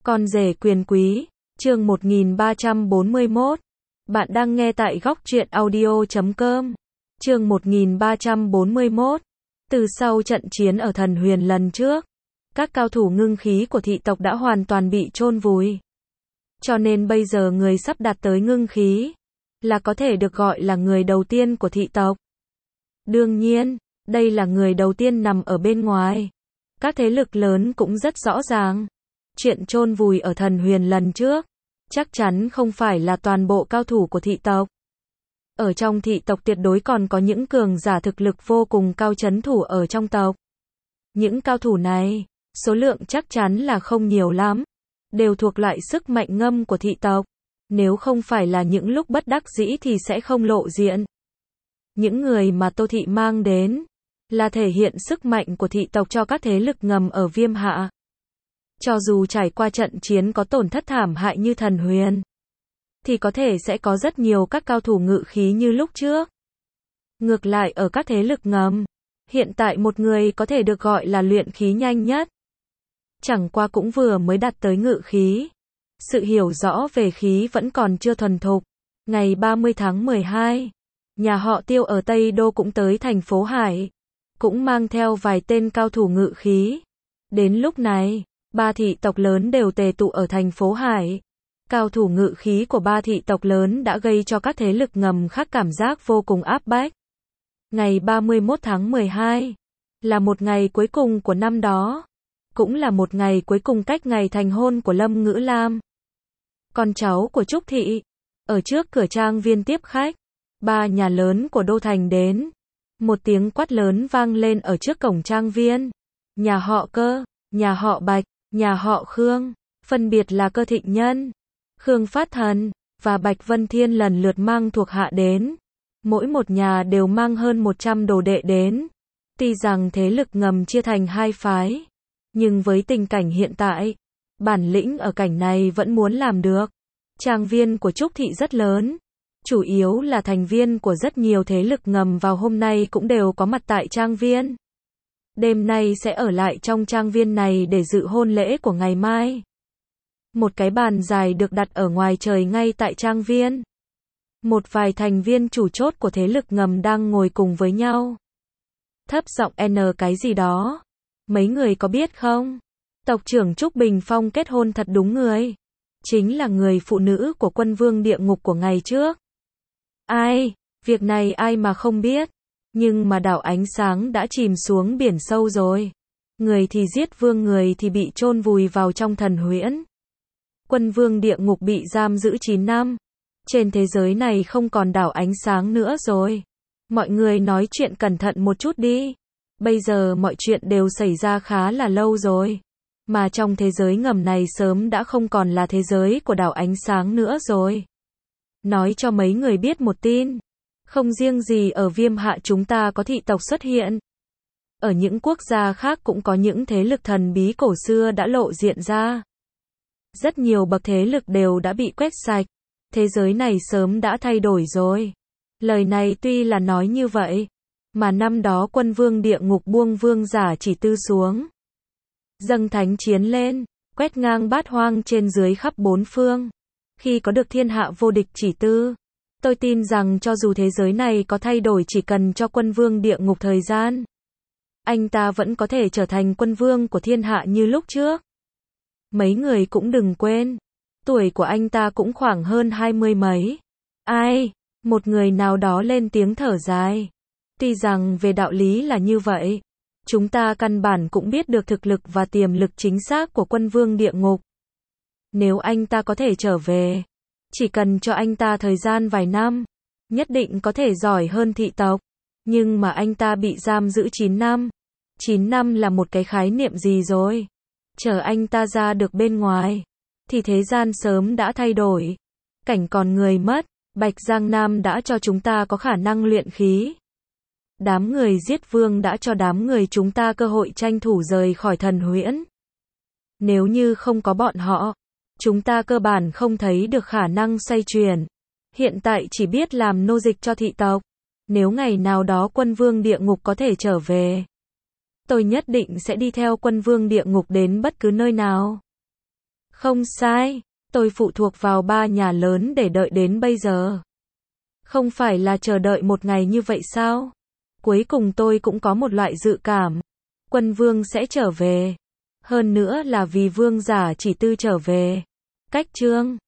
Con rể quyền quý, chương 1341. Bạn đang nghe tại góc truyện audio.com. Chương 1341. Từ sau trận chiến ở Thần Huyền lần trước, các cao thủ ngưng khí của thị tộc đã hoàn toàn bị chôn vùi. Cho nên bây giờ người sắp đạt tới ngưng khí, là có thể được gọi là người đầu tiên của thị tộc. Đương nhiên, đây là người đầu tiên nằm ở bên ngoài. Các thế lực lớn cũng rất rõ ràng. Chuyện chôn vùi ở Thần Huyền lần trước, chắc chắn không phải là toàn bộ cao thủ của thị tộc. Ở trong thị tộc tuyệt đối còn có những cường giả thực lực vô cùng cao trấn thủ ở trong tộc. Những cao thủ này, số lượng chắc chắn là không nhiều lắm, đều thuộc loại sức mạnh ngâm của thị tộc. Nếu không phải là những lúc bất đắc dĩ thì sẽ không lộ diện. Những người mà Tô Thị mang đến, là thể hiện sức mạnh của thị tộc cho các thế lực ngầm ở Viêm Hạ. Cho dù trải qua trận chiến có tổn thất thảm hại như Thần Huyền, thì có thể sẽ có rất nhiều các cao thủ ngự khí như lúc trước. Ngược lại ở các thế lực ngầm, hiện tại một người có thể được gọi là luyện khí nhanh nhất. Chẳng qua cũng vừa mới đạt tới ngự khí. Sự hiểu rõ về khí vẫn còn chưa thuần thục. Ngày 30 tháng 12, nhà họ Tiêu ở Tây Đô cũng tới thành phố Hải, cũng mang theo vài tên cao thủ ngự khí. Đến lúc này, ba thị tộc lớn đều tề tụ ở thành phố Hải. Cao thủ ngự khí của ba thị tộc lớn đã gây cho các thế lực ngầm khác cảm giác vô cùng áp bách. Ngày 31 tháng 12 là một ngày cuối cùng của năm đó, cũng là một ngày cuối cùng cách ngày thành hôn của Lâm Ngữ Lam, con cháu của Trúc Thị. Ở trước cửa trang viên tiếp khách, ba nhà lớn của Đô Thành đến. Một tiếng quát lớn vang lên ở trước cổng trang viên. Nhà họ Cơ, nhà họ Bạch, nhà họ Khương, phân biệt là Cơ Thịnh Nhân, Khương Phát Thần và Bạch Vân Thiên lần lượt mang thuộc hạ đến. Mỗi một nhà đều mang hơn 100 đồ đệ đến. Tuy rằng thế lực ngầm chia thành hai phái, nhưng với tình cảnh hiện tại, bản lĩnh ở cảnh này vẫn muốn làm được. Trang viên của Trúc Thị rất lớn, chủ yếu là thành viên của rất nhiều thế lực ngầm vào hôm nay cũng đều có mặt tại trang viên. Đêm nay sẽ ở lại trong trang viên này để dự hôn lễ của ngày mai. Một cái bàn dài được đặt ở ngoài trời ngay tại trang viên. Một vài thành viên chủ chốt của thế lực ngầm đang ngồi cùng với nhau. Thấp giọng N cái gì đó. Mấy người có biết không? Tộc trưởng Trúc Bình Phong kết hôn thật đúng người. Chính là người phụ nữ của quân vương địa ngục của ngày trước. Ai? Việc này ai mà không biết. Nhưng mà đảo ánh sáng đã chìm xuống biển sâu rồi. Người thì giết vương, người thì bị chôn vùi vào trong thần huyễn. Quân vương địa ngục bị giam giữ 9 năm. Trên thế giới này không còn đảo ánh sáng nữa rồi. Mọi người nói chuyện cẩn thận một chút đi. Bây giờ mọi chuyện đều xảy ra khá là lâu rồi. Mà trong thế giới ngầm này sớm đã không còn là thế giới của đảo ánh sáng nữa rồi. Nói cho mấy người biết một tin. Không riêng gì ở Viêm Hạ chúng ta có thị tộc xuất hiện. Ở những quốc gia khác cũng có những thế lực thần bí cổ xưa đã lộ diện ra. Rất nhiều bậc thế lực đều đã bị quét sạch. Thế giới này sớm đã thay đổi rồi. Lời này tuy là nói như vậy, mà năm đó quân vương địa ngục buông vương giả chỉ tư xuống. Dâng thánh chiến lên, quét ngang bát hoang trên dưới khắp bốn phương. Khi có được thiên hạ vô địch chỉ tư, tôi tin rằng cho dù thế giới này có thay đổi chỉ cần cho quân vương địa ngục thời gian, anh ta vẫn có thể trở thành quân vương của thiên hạ như lúc trước. Mấy người cũng đừng quên, tuổi của anh ta cũng khoảng hơn 20 mấy. Ai? Một người nào đó lên tiếng thở dài. Tuy rằng về đạo lý là như vậy, chúng ta căn bản cũng biết được thực lực và tiềm lực chính xác của quân vương địa ngục. Nếu anh ta có thể trở về, chỉ cần cho anh ta thời gian vài năm, nhất định có thể giỏi hơn thị tộc. Nhưng mà anh ta bị giam giữ 9 năm. 9 năm là một cái khái niệm gì rồi? Chờ anh ta ra được bên ngoài, thì thế gian sớm đã thay đổi. Cảnh còn người mất, Bạch Giang Nam đã cho chúng ta có khả năng luyện khí. Đám người giết vương đã cho đám người chúng ta cơ hội tranh thủ rời khỏi thần huyễn. Nếu như không có bọn họ, chúng ta cơ bản không thấy được khả năng xoay chuyển. Hiện tại chỉ biết làm nô dịch cho thị tộc. Nếu ngày nào đó quân vương địa ngục có thể trở về, tôi nhất định sẽ đi theo quân vương địa ngục đến bất cứ nơi nào. Không sai, tôi phụ thuộc vào ba nhà lớn để đợi đến bây giờ. Không phải là chờ đợi một ngày như vậy sao? Cuối cùng tôi cũng có một loại dự cảm. Quân vương sẽ trở về. Hơn nữa là vì vương giả chỉ tư trở về. Cách chương